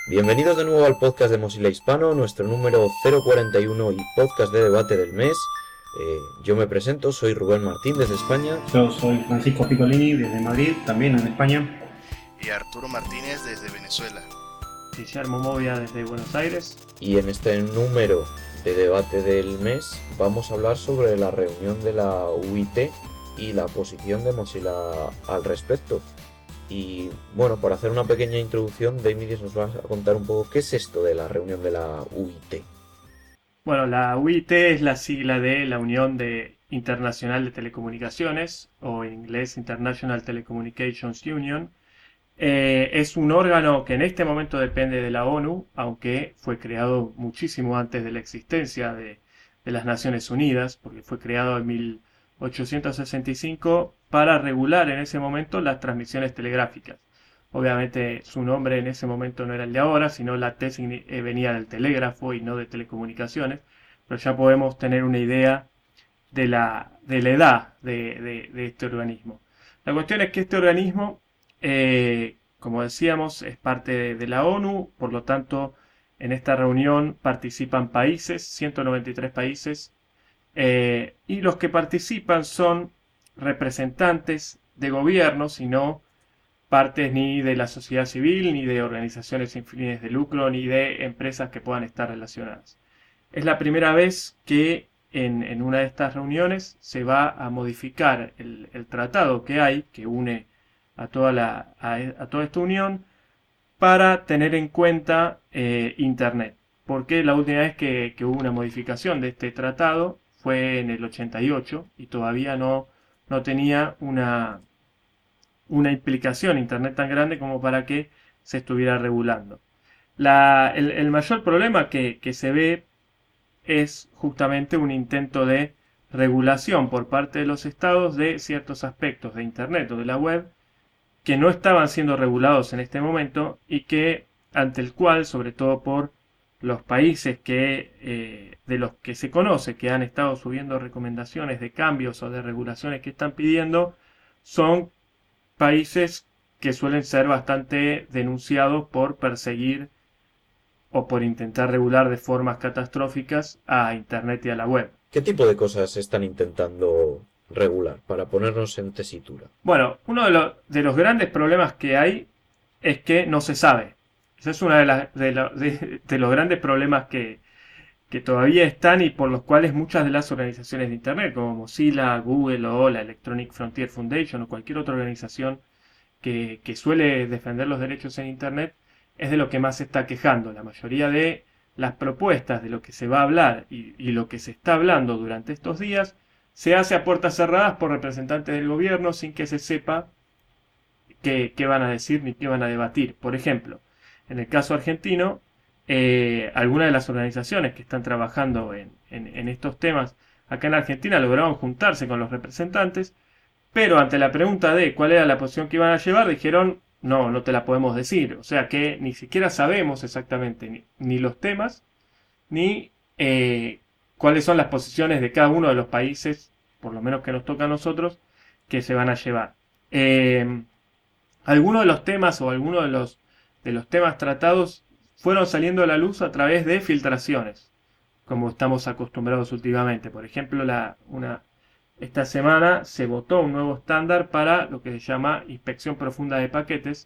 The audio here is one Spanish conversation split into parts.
Bienvenidos de nuevo al podcast de Mozilla Hispano, nuestro número 041 y podcast de debate del mes. Yo me presento, soy Rubén Martín desde España. Yo soy Francisco Piccolini desde Madrid, también en España. Y Arturo Martínez desde Venezuela. Guillermo Movia desde Buenos Aires. Y en este número de debate del mes vamos a hablar sobre la reunión de la UIT y la posición de Mozilla al respecto. Y bueno, para hacer una pequeña introducción, Demiris nos va a contar un poco qué es esto de la reunión de la UIT. Bueno, la UIT es la sigla de la Unión Internacional de Telecomunicaciones, o en inglés International Telecommunications Union. Es un órgano que en este momento depende de la ONU, aunque fue creado muchísimo antes de la existencia de las Naciones Unidas, porque fue creado en 1865 para regular en ese momento las transmisiones telegráficas. Obviamente su nombre en ese momento no era el de ahora, sino la T venía del telégrafo y no de telecomunicaciones, pero ya podemos tener una idea de la edad de este organismo. La cuestión es que este organismo, como decíamos, es parte de la ONU, por lo tanto, en esta reunión participan países, 193 países, y los que participan son representantes de gobiernos y no partes ni de la sociedad civil, ni de organizaciones sin fines de lucro, ni de empresas que puedan estar relacionadas. Es la primera vez que en una de estas reuniones se va a modificar el tratado que hay, que une a toda esta unión, para tener en cuenta Internet. Porque la última vez que hubo una modificación de este tratado fue en el 88 y todavía no tenía una implicación Internet tan grande como para que se estuviera regulando. El mayor problema que se ve es justamente un intento de regulación por parte de los estados de ciertos aspectos de Internet o de la web que no estaban siendo regulados en este momento y que ante el cual, sobre todo por los países de los que se conoce que han estado subiendo recomendaciones de cambios o de regulaciones que están pidiendo, son países que suelen ser bastante denunciados por perseguir o por intentar regular de formas catastróficas a Internet y a la web. ¿Qué tipo de cosas están intentando regular para ponernos en tesitura? Bueno, uno de los grandes problemas que hay es que no se sabe. Ese es uno de los grandes problemas que todavía están y por los cuales muchas de las organizaciones de Internet, como Mozilla, Google o la Electronic Frontier Foundation o cualquier otra organización que suele defender los derechos en Internet, es de lo que más se está quejando. La mayoría de las propuestas de lo que se va a hablar y lo que se está hablando durante estos días se hace a puertas cerradas por representantes del gobierno sin que se sepa qué van a decir ni qué van a debatir. Por ejemplo, en el caso argentino, algunas de las organizaciones que están trabajando en estos temas acá en Argentina lograron juntarse con los representantes, pero ante la pregunta de cuál era la posición que iban a llevar, dijeron, no te la podemos decir. O sea que ni siquiera sabemos exactamente ni los temas, ni cuáles son las posiciones de cada uno de los países, por lo menos que nos toca a nosotros, que se van a llevar. Algunos de los temas o algunos de los temas tratados fueron saliendo a la luz a través de filtraciones, como estamos acostumbrados últimamente. Por ejemplo, esta semana se votó un nuevo estándar para lo que se llama inspección profunda de paquetes,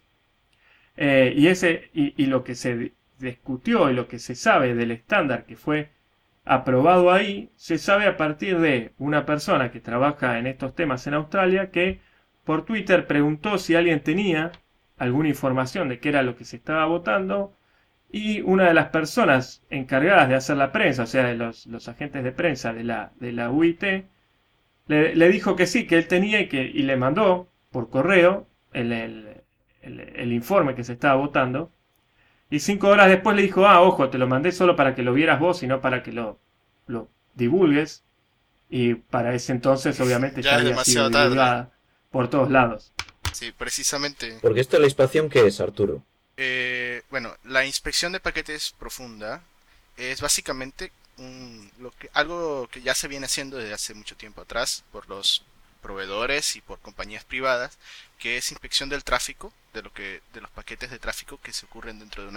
y lo que se discutió y lo que se sabe del estándar que fue aprobado ahí, se sabe a partir de una persona que trabaja en estos temas en Australia que por Twitter preguntó si alguien tenía alguna información de qué era lo que se estaba votando, y una de las personas encargadas de hacer la prensa, o sea, de los agentes de prensa de la UIT, le dijo que sí, que él tenía y le mandó por correo el informe que se estaba votando. Y 5 horas después le dijo, ojo, te lo mandé solo para que lo vieras vos y no para que lo divulgues. Y para ese entonces obviamente ya había sido divulgada por todos lados. Sí, precisamente. Porque esta la inspección, ¿qué es, Arturo? Bueno, la inspección de paquetes profunda es básicamente algo que ya se viene haciendo desde hace mucho tiempo atrás por los proveedores y por compañías privadas, que es inspección del tráfico, de los paquetes de tráfico que se ocurren dentro de una red.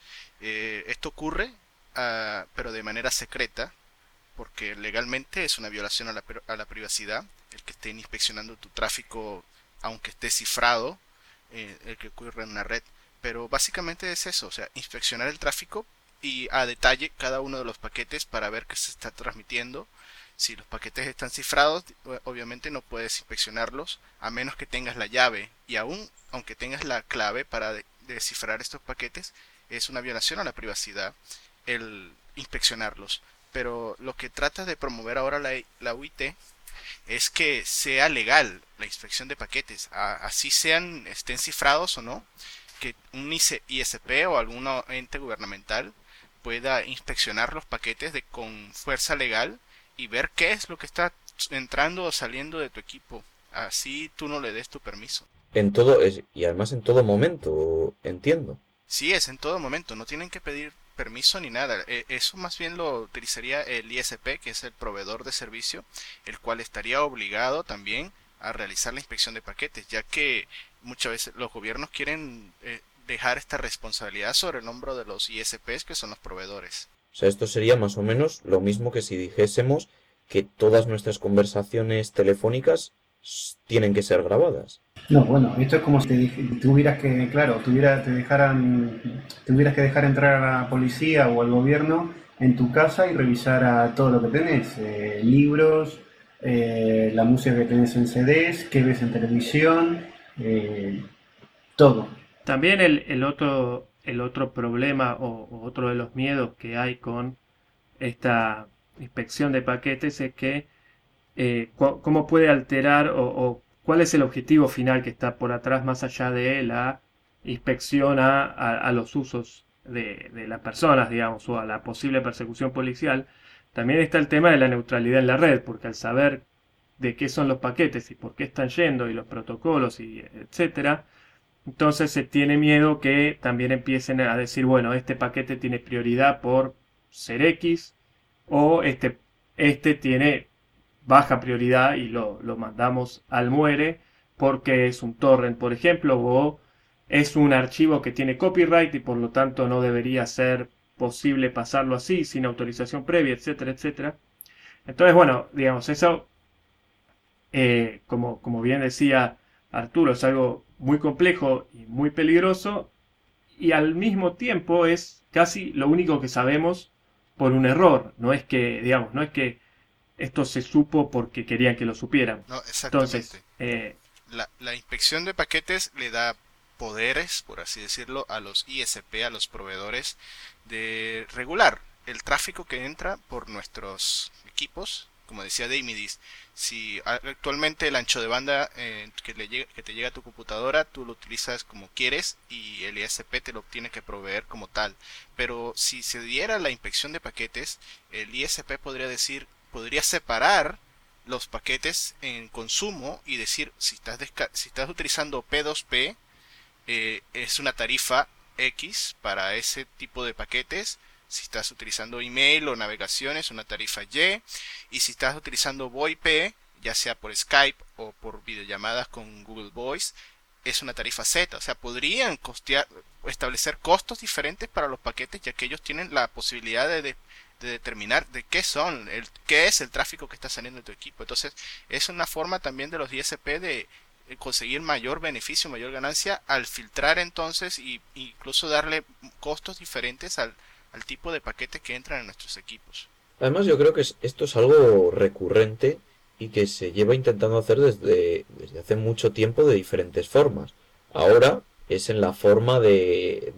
Esto ocurre, pero de manera secreta, porque legalmente es una violación a la privacidad el que estén inspeccionando tu tráfico, aunque esté cifrado, el que ocurre en una red. Pero básicamente es eso, o sea, inspeccionar el tráfico y a detalle cada uno de los paquetes para ver qué se está transmitiendo. Si los paquetes están cifrados, obviamente no puedes inspeccionarlos a menos que tengas la llave, y aún aunque tengas la clave para descifrar estos paquetes, es una violación a la privacidad el inspeccionarlos. Pero lo que trata de promover ahora la UIT es que sea legal la inspección de paquetes, así estén cifrados o no, que un ISP o algún ente gubernamental pueda inspeccionar los paquetes con fuerza legal y ver qué es lo que está entrando o saliendo de tu equipo. Así tú no le des tu permiso. Y además en todo momento, entiendo. Sí, es en todo momento, no tienen que pedir permiso ni nada. Eso más bien lo utilizaría el ISP, que es el proveedor de servicio, el cual estaría obligado también a realizar la inspección de paquetes, ya que muchas veces los gobiernos quieren dejar esta responsabilidad sobre el hombro de los ISPs, que son los proveedores. O sea, esto sería más o menos lo mismo que si dijésemos que todas nuestras conversaciones telefónicas tienen que ser grabadas. No, bueno, esto es como si tuvieras que, claro, tuvieras que dejar entrar a la policía o al gobierno en tu casa y revisar todo lo que tenés, libros, la música que tenés en CDs, qué ves en televisión, todo. También el otro problema o otro de los miedos que hay con esta inspección de paquetes es que cómo puede alterar o cuál es el objetivo final que está por atrás más allá de la inspección a los usos de las personas, digamos, o a la posible persecución policial. También está el tema de la neutralidad en la red, porque al saber de qué son los paquetes y por qué están yendo y los protocolos y etcétera, entonces se tiene miedo que también empiecen a decir, bueno, este paquete tiene prioridad por ser X o este tiene baja prioridad y lo mandamos al muere porque es un torrent, por ejemplo, o es un archivo que tiene copyright y por lo tanto no debería ser posible pasarlo así sin autorización previa, etcétera, etcétera. Entonces, bueno, digamos, eso, como bien decía Arturo, es algo muy complejo y muy peligroso y al mismo tiempo es casi lo único que sabemos por un error. No es que, digamos, no es que esto se supo porque querían que lo supieran. No, Entonces, exactamente. La inspección de paquetes le da poderes, por así decirlo, a los ISP, a los proveedores, de regular el tráfico que entra por nuestros equipos. Como decía Deimidis, si actualmente el ancho de banda que te llega a tu computadora, tú lo utilizas como quieres y el ISP te lo tiene que proveer como tal. Pero si se diera la inspección de paquetes, el ISP podría separar los paquetes en consumo y decir si estás utilizando P2P, es una tarifa X para ese tipo de paquetes. Si estás utilizando email o navegación es una tarifa y si estás utilizando VoIP, ya sea por Skype o por videollamadas con Google Voice, es una tarifa Z. O sea, podrían establecer costos diferentes para los paquetes, ya que ellos tienen la posibilidad de determinar de qué es el tráfico que está saliendo de tu equipo. Entonces, es una forma también de los ISP de conseguir mayor beneficio, mayor ganancia al filtrar entonces y incluso darle costos diferentes al tipo de paquetes que entran en nuestros equipos. Además, yo creo que esto es algo recurrente y que se lleva intentando hacer desde hace mucho tiempo de diferentes formas. Ahora es en la forma de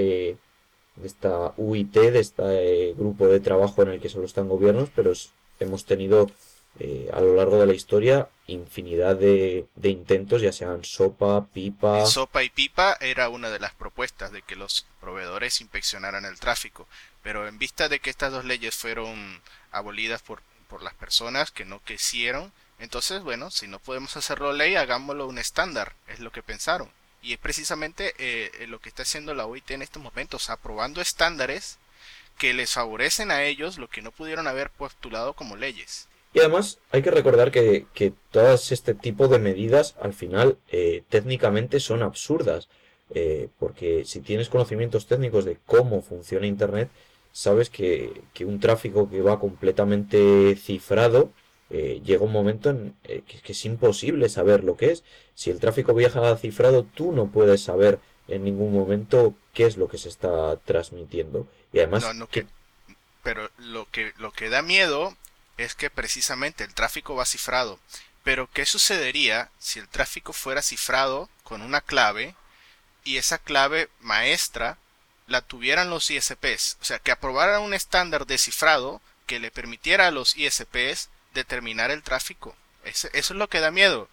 esta UIT, de este grupo de trabajo en el que solo están gobiernos, pero hemos tenido a lo largo de la historia infinidad de intentos, ya sean SOPA, PIPA. En SOPA y PIPA era una de las propuestas de que los proveedores inspeccionaran el tráfico, pero en vista de que estas dos leyes fueron abolidas por las personas que no quisieron, entonces bueno, si no podemos hacerlo ley, hagámoslo un estándar, es lo que pensaron. Y es precisamente lo que está haciendo la OIT en estos momentos, aprobando estándares que les favorecen a ellos lo que no pudieron haber postulado como leyes. Y además hay que recordar que todas este tipo de medidas al final técnicamente son absurdas. porque si tienes conocimientos técnicos de cómo funciona Internet, sabes que un tráfico que va completamente cifrado, llega un momento en que es imposible saber lo que es. Si el tráfico viaja cifrado, tú no puedes saber en ningún momento qué es lo que se está transmitiendo. Y No, además, no que que, pero lo que da miedo es que precisamente el tráfico va cifrado. Pero ¿qué sucedería si el tráfico fuera cifrado con una clave y esa clave maestra la tuvieran los ISPs? O sea, que aprobaran un estándar de cifrado que le permitiera a los ISPs determinar el tráfico. Eso es lo que da miedo.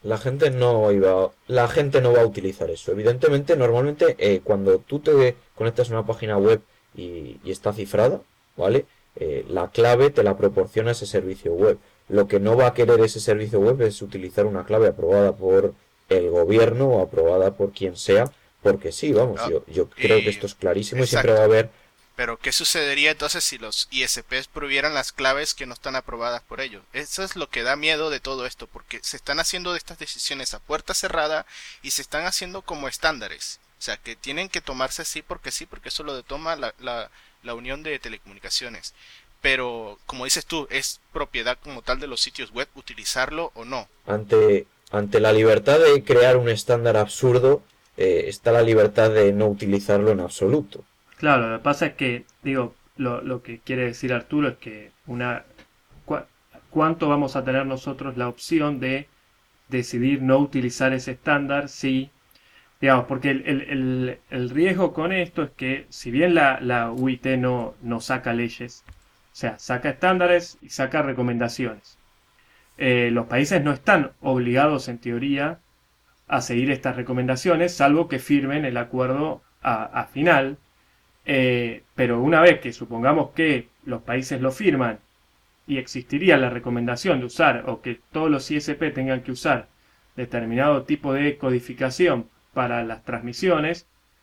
la gente no va a utilizar eso. Evidentemente, normalmente, cuando tú te conectas a una página web y está cifrada, ¿vale? La clave te la proporciona ese servicio web. Lo que no va a querer ese servicio web es utilizar una clave aprobada por el gobierno o aprobada por quien sea, porque sí, vamos, ¿No? yo creo que Y esto es clarísimo y siempre va a exacto. haber. Pero ¿qué sucedería entonces si los ISPs prohibieran las claves que no están aprobadas por ellos? Eso es lo que da miedo de todo esto, porque se están haciendo estas decisiones a puerta cerrada y se están haciendo como estándares. O sea, que tienen que tomarse sí, porque eso lo toma la Unión de Telecomunicaciones. Pero, como dices tú, es propiedad como tal de los sitios web utilizarlo o no. Ante la libertad de crear un estándar absurdo, está la libertad de no utilizarlo en absoluto. Claro, lo que pasa es que, digo, lo que quiere decir Arturo es que cua- ¿cuánto vamos a tener nosotros la opción de decidir no utilizar ese estándar si, digamos, porque el riesgo con esto es que si bien la UIT no saca leyes, o sea, saca estándares y saca recomendaciones, los países no están obligados en teoría a seguir estas recomendaciones, salvo que firmen el acuerdo a final. Pero una vez que supongamos que los países lo firman y existiría la recomendación de usar o que todos los ISP tengan que usar determinado tipo de codificación para las transmisiones,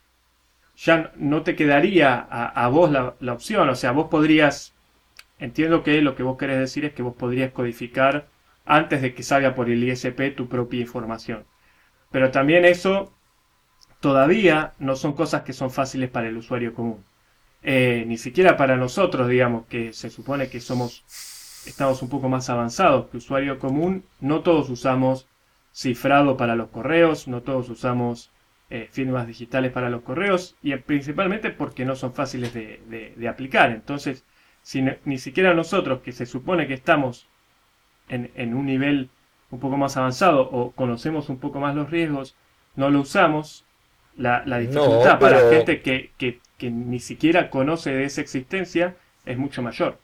ya no te quedaría a vos la opción. O sea, vos podrías, entiendo que lo que vos querés decir es que vos podrías codificar antes de que salga por el ISP tu propia información. Pero también eso todavía no son cosas que son fáciles para el usuario común. Ni siquiera para nosotros, digamos, que se supone que estamos un poco más avanzados que usuario común, no todos usamos cifrado para los correos, no todos usamos firmas digitales para los correos, y principalmente porque no son fáciles de aplicar. Entonces, si ni siquiera nosotros, que se supone que estamos en un nivel un poco más avanzado o conocemos un poco más los riesgos, no lo usamos, la No, dificultad para pero gente que ni siquiera conoce de esa existencia es mucho mayor.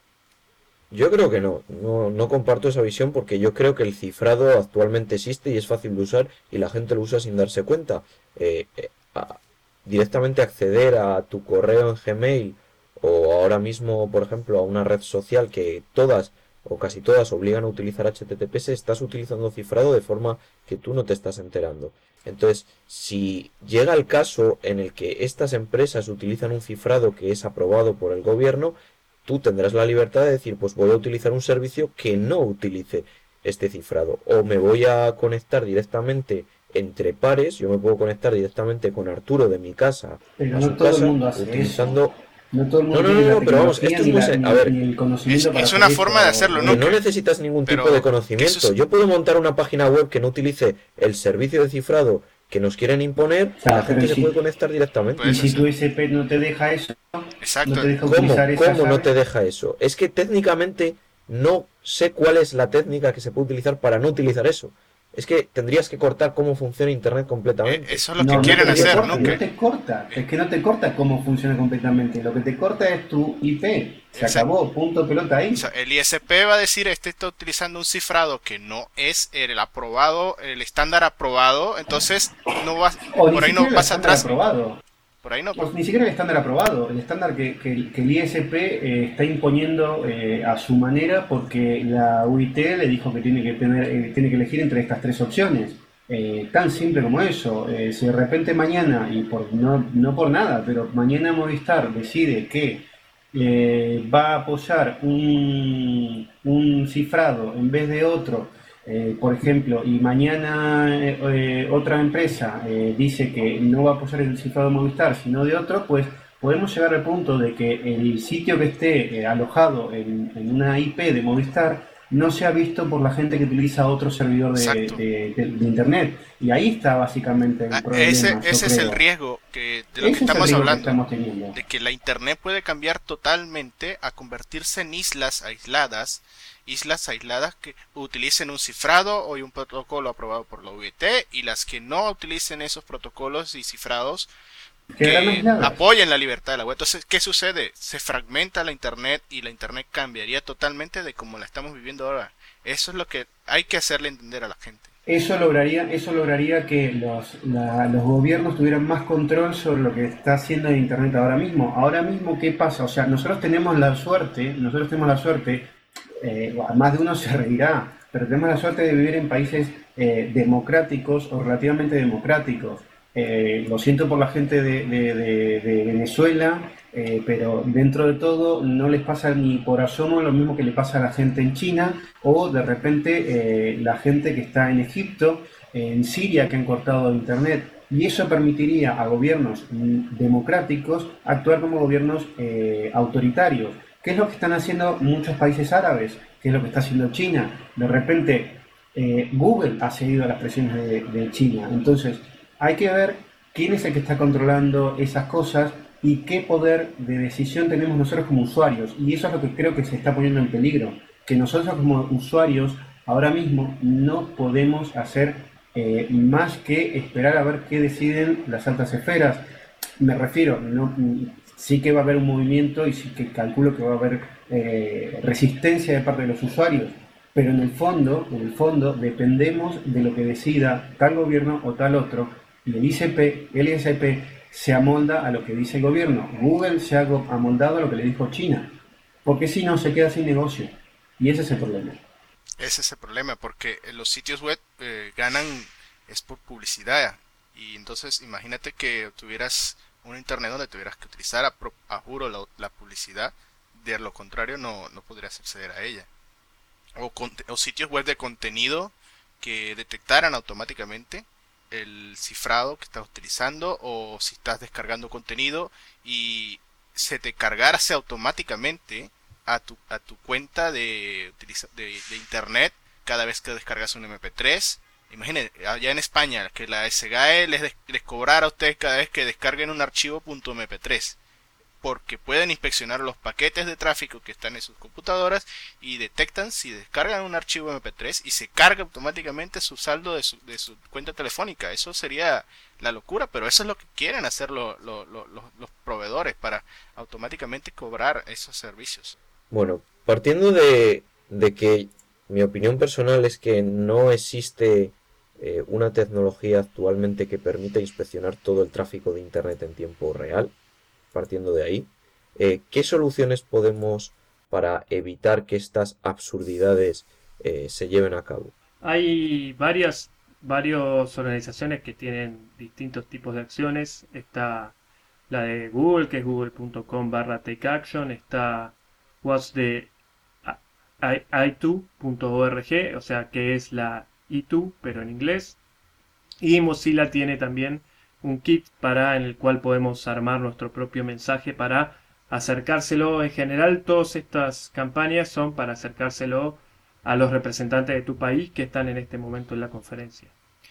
yo creo que no comparto esa visión porque yo creo que el cifrado actualmente existe y es fácil de usar y la gente lo usa sin darse cuenta. Eh, eh, a- Directamente acceder a tu correo en Gmail o ahora mismo, por ejemplo, a una red social que todas o casi todas obligan a utilizar HTTPS, estás utilizando cifrado de forma que tú no te estás enterando. Entonces, si llega el caso en el que estas empresas utilizan un cifrado que es aprobado por el gobierno, tú tendrás la libertad de decir, pues voy a utilizar un servicio que no utilice este cifrado. O me voy a conectar directamente entre pares, yo me puedo conectar directamente con Arturo de mi casa Pero a no su todo el casa mundo hace eso. utilizando. No todo el No, mundo no, tiene no, la no, pero vamos, tecnología esto es muy. A ver, ni el Es, conocimiento para es hacer una forma de eso, hacerlo, que ¿no? no Diego. necesitas ningún tipo de Pero, ¿qué conocimiento. sus... Yo puedo montar una página web que no utilice el servicio de cifrado que nos quieren imponer O y la sea, pero gente se puede conectar y directamente. Puedes si hacer. tu SP no te deja eso, no Exacto. te deja ¿Cómo? utilizar esa ¿Cómo no llave. te deja eso? Es que técnicamente no sé cuál es la técnica que se puede utilizar para no utilizar eso. Es que tendrías que cortar cómo funciona Internet completamente. Eso es lo que No, no quieren te Tendrías hacer, corta, ¿no? no te corta. Eh, Es que no te corta cómo funciona completamente. Lo que te corta es tu IP. Se exa- acabó, punto pelota o sea, ahí. el ISP va a decir, este está utilizando un cifrado que no es el aprobado, el estándar aprobado, entonces no va, O ni por ahí no siquiera el pasa estándar atrás, aprobado. por ahí no. Pues ni siquiera el estándar aprobado, el estándar que el ISP está imponiendo a su manera porque la UIT le dijo que tiene que elegir entre estas tres opciones. Tan simple como eso. Si de repente mañana, y no por nada, pero mañana Movistar decide que va a apoyar un cifrado en vez de otro por ejemplo, y mañana otra empresa dice que no va a apoyar el cifrado de Movistar, sino de otro, pues podemos llegar al punto de que el sitio que esté alojado en una IP de Movistar no sea visto por la gente que utiliza otro servidor Exacto. de Internet. Y ahí está básicamente el Ese, problema, yo ese es el creo. riesgo de lo que Ese es el estamos riesgo que hablando, estamos teniendo. de que la Internet puede cambiar totalmente a convertirse en islas aisladas que utilicen un cifrado o un protocolo aprobado por la UIT, y las que no utilicen esos protocolos y cifrados Quedarán que aisladas. apoyen la libertad de la web. Entonces, ¿qué sucede? Se fragmenta la Internet y la Internet cambiaría totalmente de como la estamos viviendo ahora. Eso es lo que hay que hacerle entender a la gente. Eso lograría que los gobiernos tuvieran más control sobre lo que está haciendo el Internet ahora mismo. Ahora mismo, ¿qué pasa? O sea, nosotros tenemos la suerte, más de uno se reirá, pero tenemos la suerte de vivir en países democráticos o relativamente democráticos. Lo siento por la gente de Venezuela, pero dentro de todo no les pasa ni por asomo lo mismo que le pasa a la gente en China o de repente la gente que está en Egipto, en Siria, que han cortado Internet. Y eso permitiría a gobiernos democráticos actuar como gobiernos autoritarios. ¿Qué es lo que están haciendo muchos países árabes? ¿Qué es lo que está haciendo China? De repente Google ha seguido las presiones de China. Entonces, hay que ver quién es el que está controlando esas cosas y qué poder de decisión tenemos nosotros como usuarios. Y eso es lo que creo que se está poniendo en peligro. Que nosotros como usuarios ahora mismo no podemos hacer más que esperar a ver qué deciden las altas esferas. Me refiero, no, sí que va a haber un movimiento y sí que calculo que va a haber resistencia de parte de los usuarios, pero en el fondo dependemos de lo que decida tal gobierno o tal otro, y el ISP se amolda a lo que dice el gobierno. Google se ha amoldado a lo que le dijo China, porque si no se queda sin negocio, y ese es el problema. Ese es el problema, porque los sitios web ganan es por publicidad. Y entonces imagínate que tuvieras un internet donde tuvieras que utilizar a juro la publicidad. De lo contrario no podrías acceder a ella. O sitios web de contenido que detectaran automáticamente el cifrado que estás utilizando, o si estás descargando contenido y se te cargase automáticamente a tu cuenta de internet cada vez que descargas un MP3. Imagínense, allá en España, que la SGAE les cobrara a ustedes cada vez que descarguen un archivo .mp3, porque pueden inspeccionar los paquetes de tráfico que están en sus computadoras y detectan si descargan un archivo MP3 y se carga automáticamente su saldo de su cuenta telefónica. Eso sería la locura, pero eso es lo que quieren hacer los proveedores para automáticamente cobrar esos servicios. Bueno, partiendo de que mi opinión personal es que no existe una tecnología actualmente que permita inspeccionar todo el tráfico de Internet en tiempo real, partiendo de ahí, ¿qué soluciones podemos para evitar que estas absurdidades se lleven a cabo? Hay varias organizaciones que tienen distintos tipos de acciones. Está la de Google, que es google.com/takeaction. Está What's the i2.org, o sea, que es la i2, pero en inglés. Y Mozilla tiene también un kit en el cual podemos armar nuestro propio mensaje para acercárselo. En general, todas estas campañas son para acercárselo a los representantes de tu país que están en este momento en la conferencia.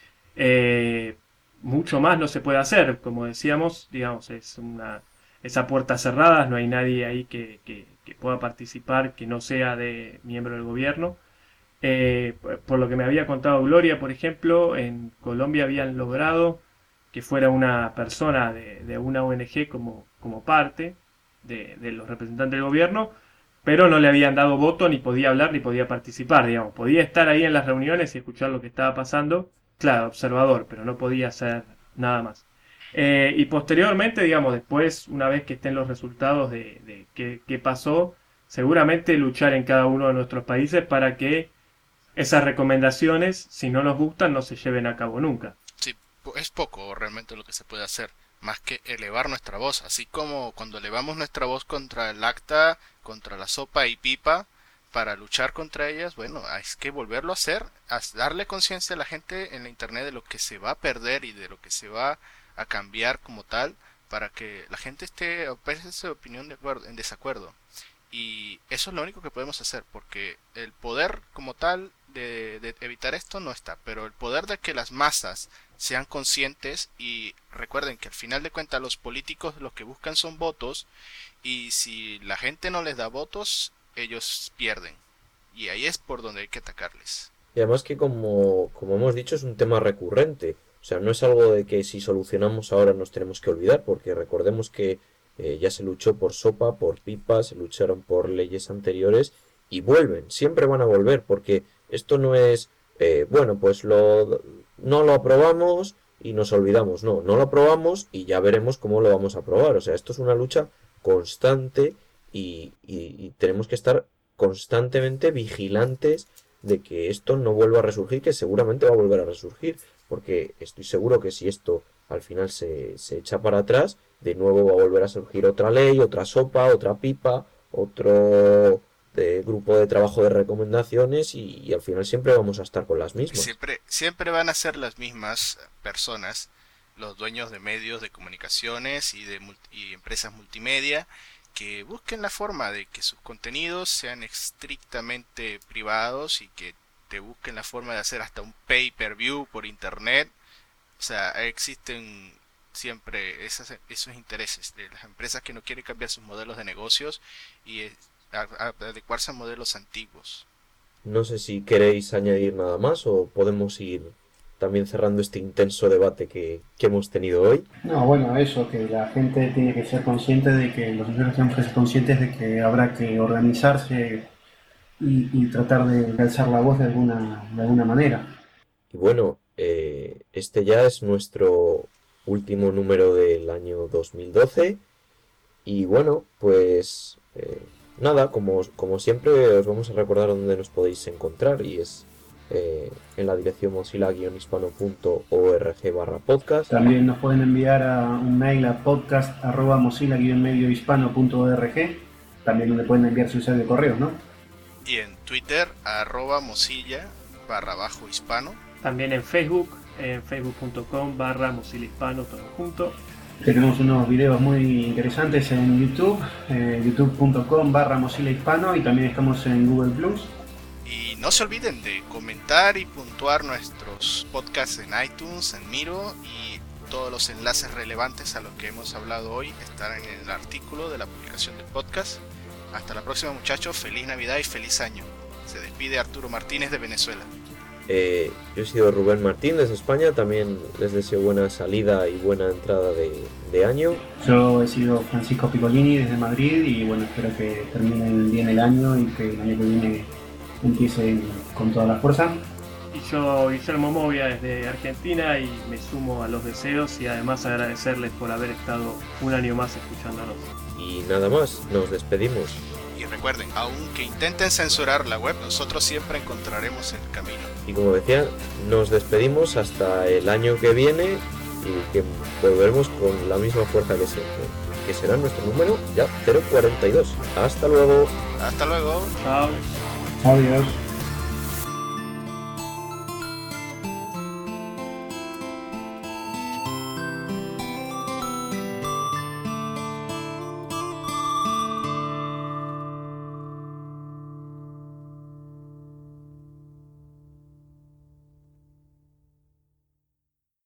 Mucho más no se puede hacer, como decíamos, digamos, esa puerta cerrada, no hay nadie ahí que pueda participar que no sea de miembro del gobierno. Por lo que me había contado Gloria, por ejemplo, en Colombia habían logrado que fuera una persona de una ONG como parte de los representantes del gobierno, pero no le habían dado voto, ni podía hablar, ni podía participar, digamos. Podía estar ahí en las reuniones y escuchar lo que estaba pasando, claro, observador, pero no podía hacer nada más. Y posteriormente, digamos, después, una vez que estén los resultados de qué pasó, seguramente luchar en cada uno de nuestros países para que esas recomendaciones, si no nos gustan, no se lleven a cabo nunca. Sí, es poco realmente lo que se puede hacer, más que elevar nuestra voz, así como cuando elevamos nuestra voz contra el ACTA, contra la sopa y pipa, para luchar contra ellas, bueno, hay que volverlo a hacer, darle conciencia a la gente en la internet de lo que se va a perder y de lo que se va a cambiar como tal, para que la gente esté, exprese su opinión en desacuerdo. Y eso es lo único que podemos hacer, porque el poder como tal de evitar esto no está, pero el poder de que las masas sean conscientes, y recuerden que al final de cuentas los políticos lo que buscan son votos, y si la gente no les da votos, ellos pierden. Y ahí es por donde hay que atacarles. Y además que como hemos dicho es un tema recurrente. O sea, no es algo de que si solucionamos ahora nos tenemos que olvidar, porque recordemos que ya se luchó por sopa, por pipa, se lucharon por leyes anteriores y vuelven, siempre van a volver, porque esto no es, bueno, pues no lo aprobamos y nos olvidamos. No, no lo aprobamos y ya veremos cómo lo vamos a aprobar. O sea, esto es una lucha constante y tenemos que estar constantemente vigilantes de que esto no vuelva a resurgir, que seguramente va a volver a resurgir, porque estoy seguro que si esto al final se echa para atrás, de nuevo va a volver a surgir otra ley, otra sopa, otra pipa, otro grupo de trabajo de recomendaciones y al final siempre vamos a estar con las mismas. Siempre van a ser las mismas personas, los dueños de medios de comunicaciones y empresas multimedia, que busquen la forma de que sus contenidos sean estrictamente privados y que te busquen la forma de hacer hasta un pay-per-view por internet. O sea, existen siempre esos intereses de las empresas que no quieren cambiar sus modelos de negocios y adecuarse a modelos antiguos. No sé si queréis añadir nada más o podemos ir también cerrando este intenso debate que hemos tenido hoy. No, bueno, eso, que la gente tiene que ser consciente de que los usuarios tenemos que ser conscientes de que habrá que organizarse y tratar de alzar la voz de alguna manera. Y bueno, este ya es nuestro último número del año 2012 y bueno, pues nada, como siempre os vamos a recordar dónde nos podéis encontrar y es en la dirección mozilla-hispano.org/podcast. También nos pueden enviar un mail a podcast@mozilla-hispano.org, también donde pueden enviar su usuario de correos, ¿no? Y en Twitter, @mozilla_hispano. También en Facebook, en facebook.com/mozilla-hispano, todo junto. Tenemos unos videos muy interesantes en YouTube, youtube.com/mozilla-hispano, y también estamos en Google Plus. Y no se olviden de comentar y puntuar nuestros podcasts en iTunes, en Miro, y todos los enlaces relevantes a lo que hemos hablado hoy estarán en el artículo de la publicación del podcast. Hasta la próxima, muchachos. Feliz Navidad y feliz año. Se despide Arturo Martínez de Venezuela. Yo he sido Rubén Martín desde España. También les deseo buena salida y buena entrada de año. Yo he sido Francisco Piccolini desde Madrid y bueno, espero que terminen bien el año y que el año que viene empiece con toda la fuerza. Y yo, Guillermo Movia, desde Argentina, y me sumo a los deseos y además agradecerles por haber estado un año más escuchándonos. Y nada más, nos despedimos. Y recuerden, aunque intenten censurar la web, nosotros siempre encontraremos el camino. Y como decía, nos despedimos hasta el año que viene y que volveremos con la misma fuerza que siempre, que será nuestro número ya 042. Hasta luego. Hasta luego. Chao. Adiós.